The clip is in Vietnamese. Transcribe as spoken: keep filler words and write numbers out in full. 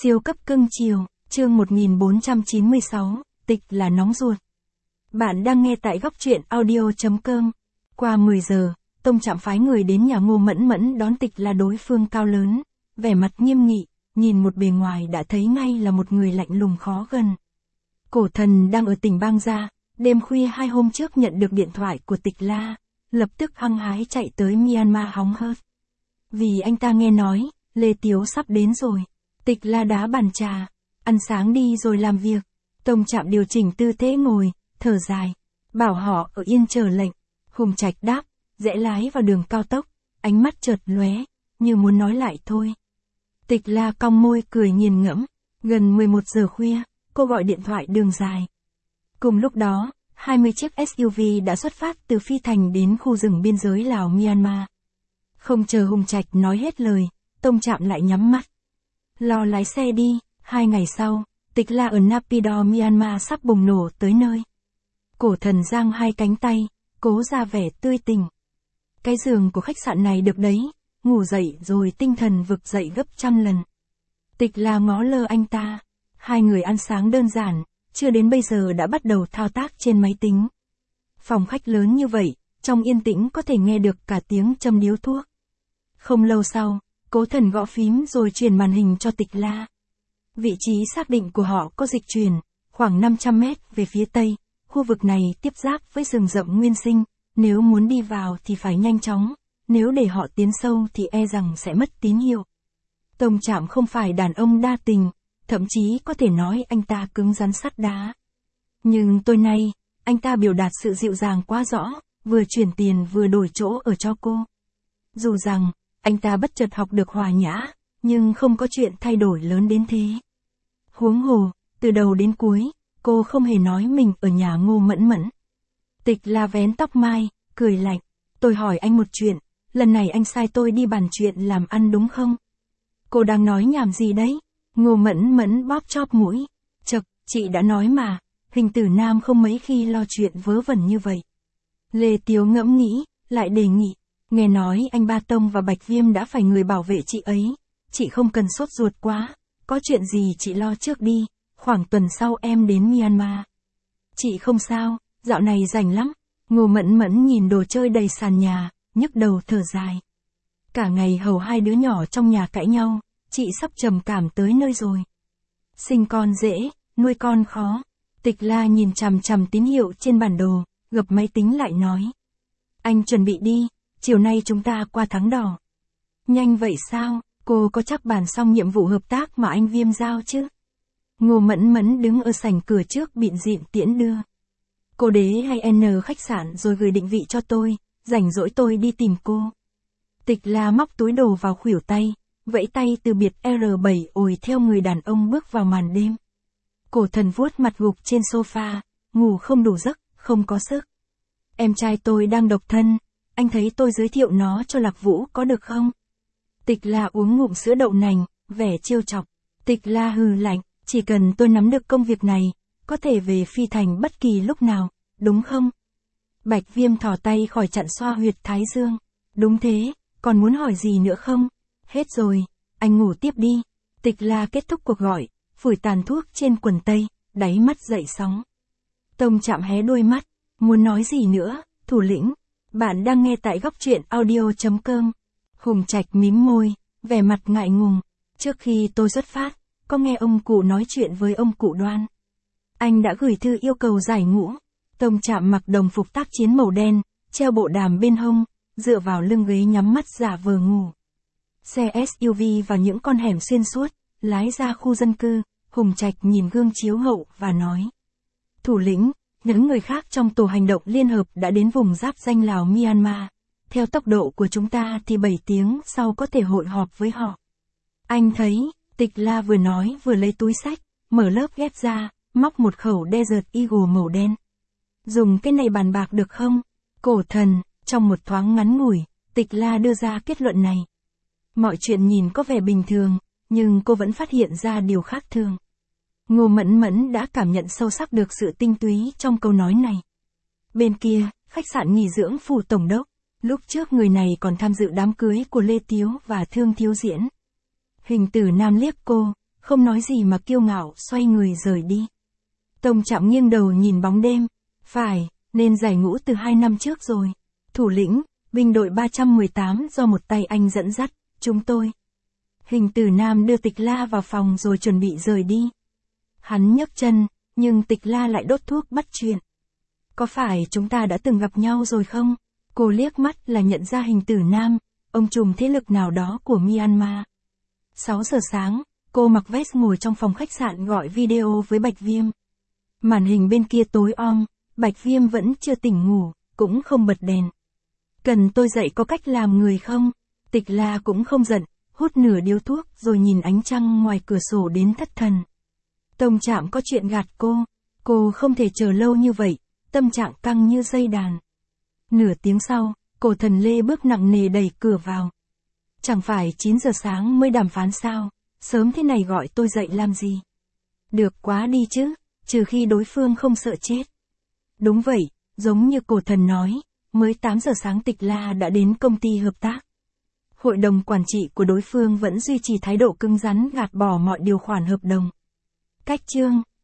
Siêu cấp cưng chiều, chương một nghìn bốn trăm chín mươi sáu, tịch là nóng ruột. Bạn đang nghe tại góc truyện audio.com. Qua mười giờ, Tông Trạm phái người đến nhà Ngô Mẫn Mẫn đón Tịch là đối phương cao lớn, vẻ mặt nghiêm nghị, nhìn một bề ngoài đã thấy ngay là một người lạnh lùng khó gần. Cổ Thần đang ở tỉnh Bang Gia, đêm khuya hai hôm trước nhận được điện thoại của Tịch La, lập tức hăng hái chạy tới Myanmar hóng hớt. Vì anh ta nghe nói, Lê Tiếu sắp đến rồi. Tịch La đá bàn trà, ăn sáng đi rồi làm việc. Tông Trạm điều chỉnh tư thế ngồi, thở dài, bảo họ ở yên chờ lệnh. Hùng Trạch đáp, rẽ lái vào đường cao tốc, ánh mắt chợt lóe, như muốn nói lại thôi. Tịch La cong môi cười nghiền ngẫm, gần mười một giờ khuya, cô gọi điện thoại đường dài. Cùng lúc đó, hai mươi chiếc ét u vê đã xuất phát từ Phi Thành đến khu rừng biên giới Lào-Myanmar. Không chờ Hùng Trạch nói hết lời, Tông Trạm lại nhắm mắt. Lo lái xe đi, hai ngày sau, Tịch La ở Naypyidaw Myanmar sắp bùng nổ tới nơi. Cổ Thần giang hai cánh tay, cố ra vẻ tươi tỉnh. Cái giường của khách sạn này được đấy, ngủ dậy rồi tinh thần vực dậy gấp trăm lần. Tịch La ngó lơ anh ta, hai người ăn sáng đơn giản, chưa đến bây giờ đã bắt đầu thao tác trên máy tính. Phòng khách lớn như vậy, trong yên tĩnh có thể nghe được cả tiếng châm điếu thuốc. Không lâu sau, Cố Thần gõ phím rồi truyền màn hình cho Tịch La. Vị trí xác định của họ có dịch chuyển, khoảng năm trăm mét về phía tây, khu vực này tiếp giáp với rừng rậm nguyên sinh, nếu muốn đi vào thì phải nhanh chóng, nếu để họ tiến sâu thì e rằng sẽ mất tín hiệu. Tông Trạm không phải đàn ông đa tình, thậm chí có thể nói anh ta cứng rắn sắt đá. Nhưng tối nay, anh ta biểu đạt sự dịu dàng quá rõ, vừa chuyển tiền vừa đổi chỗ ở cho cô. Dù rằng, anh ta bất chợt học được hòa nhã, nhưng không có chuyện thay đổi lớn đến thế. Huống hồ, từ đầu đến cuối, cô không hề nói mình ở nhà Ngô Mẫn Mẫn. Tịch La vén tóc mai, cười lạnh, tôi hỏi anh một chuyện, lần này anh sai tôi đi bàn chuyện làm ăn đúng không? Cô đang nói nhảm gì đấy? Ngô Mẫn Mẫn bóp chóp mũi, chậc, chị đã nói mà, Hình Tử Nam không mấy khi lo chuyện vớ vẩn như vậy. Lê Tiếu ngẫm nghĩ, lại đề nghị, nghe nói anh Ba Tông và Bạch Viêm đã phải người bảo vệ chị ấy, chị không cần sốt ruột quá, có chuyện gì chị lo trước đi, khoảng tuần sau em đến Myanmar. Chị không sao, dạo này rảnh lắm. Ngô Mẫn Mẫn nhìn đồ chơi đầy sàn nhà, nhức đầu thở dài. Cả ngày hầu hai đứa nhỏ trong nhà cãi nhau, chị sắp trầm cảm tới nơi rồi. Sinh con dễ, nuôi con khó. Tịch La nhìn chằm chằm tín hiệu trên bản đồ, gập máy tính lại nói. Anh chuẩn bị đi, chiều nay chúng ta qua Thắng Đỏ. Nhanh vậy sao, cô có chắc bàn xong nhiệm vụ hợp tác mà anh Viêm giao chứ? Ngô Mẫn Mẫn đứng ở sảnh cửa trước bịn dịn tiễn đưa. Cô đế hay N khách sạn rồi gửi định vị cho tôi, rảnh rỗi tôi đi tìm cô. Tịch La móc túi đồ vào khuỷu tay, vẫy tay từ biệt R bảy ồi theo người đàn ông bước vào màn đêm. Cổ Thần vuốt mặt gục trên sofa, ngủ không đủ giấc, không có sức. Em trai tôi đang độc thân, anh thấy tôi giới thiệu nó cho Lạc Vũ có được không? Tịch La uống ngụm sữa đậu nành, vẻ trêu chọc. Tịch La hừ lạnh, chỉ cần tôi nắm được công việc này, có thể về Phi Thành bất kỳ lúc nào, đúng không? Bạch Viêm thò tay khỏi chặn xoa huyệt thái dương. Đúng thế, còn muốn hỏi gì nữa không? Hết rồi, anh ngủ tiếp đi. Tịch La kết thúc cuộc gọi, phủi tàn thuốc trên quần tây, đáy mắt dậy sóng. Tông Trạm hé đôi mắt, muốn nói gì nữa, thủ lĩnh. Bạn đang nghe tại góc truyện audio.com. Hùng Trạch mím môi, vẻ mặt ngại ngùng. Trước khi tôi xuất phát, có nghe ông cụ nói chuyện với ông cụ Đoan. Anh đã gửi thư yêu cầu giải ngũ. Tông Trạm mặc đồng phục tác chiến màu đen, treo bộ đàm bên hông, dựa vào lưng ghế nhắm mắt giả vờ ngủ. Xe ét u vê vào những con hẻm xuyên suốt, lái ra khu dân cư, Hùng Trạch nhìn gương chiếu hậu và nói. Thủ lĩnh, những người khác trong tổ hành động liên hợp đã đến vùng giáp danh Lào-Myanmar. Theo tốc độ của chúng ta thì bảy tiếng sau có thể hội họp với họ. Anh thấy, Tịch La vừa nói vừa lấy túi xách, mở lớp ghép ra, móc một khẩu Desert Eagle màu đen. Dùng cái này bàn bạc được không? Cổ Thần, trong một thoáng ngắn ngủi, Tịch La đưa ra kết luận này. Mọi chuyện nhìn có vẻ bình thường, nhưng cô vẫn phát hiện ra điều khác thường. Ngô Mẫn Mẫn đã cảm nhận sâu sắc được sự tinh túy trong câu nói này. Bên kia, khách sạn nghỉ dưỡng Phủ Tổng đốc, lúc trước người này còn tham dự đám cưới của Lê Tiếu và Thương Thiếu Diễn. Hình Tử Nam liếc cô, không nói gì mà kiêu ngạo xoay người rời đi. Tông Trạm nghiêng đầu nhìn bóng đêm, phải, nên giải ngũ từ hai năm trước rồi. Thủ lĩnh, binh đội ba trăm mười tám do một tay anh dẫn dắt, chúng tôi. Hình Tử Nam đưa Tịch La vào phòng rồi chuẩn bị rời đi. Hắn nhấc chân, nhưng Tịch La lại đốt thuốc bắt chuyện. Có phải chúng ta đã từng gặp nhau rồi không? Cô liếc mắt là nhận ra Hình Tử Nam, ông trùm thế lực nào đó của Myanmar. sáu giờ sáng, cô mặc vest ngồi trong phòng khách sạn gọi video với Bạch Viêm. Màn hình bên kia tối om, Bạch Viêm vẫn chưa tỉnh ngủ, cũng không bật đèn. Cần tôi dạy có cách làm người không? Tịch La cũng không giận, hút nửa điếu thuốc rồi nhìn ánh trăng ngoài cửa sổ đến thất thần. Tông Trạm có chuyện gạt cô, cô không thể chờ lâu như vậy, tâm trạng căng như dây đàn. Nửa tiếng sau, Cổ Thần Lê bước nặng nề đẩy cửa vào. Chẳng phải chín giờ sáng mới đàm phán sao, sớm thế này gọi tôi dậy làm gì? Được quá đi chứ, trừ khi đối phương không sợ chết. Đúng vậy, giống như Cổ Thần nói, mới tám giờ sáng Tịch La đã đến công ty hợp tác. Hội đồng quản trị của đối phương vẫn duy trì thái độ cứng rắn gạt bỏ mọi điều khoản hợp đồng. Cách chương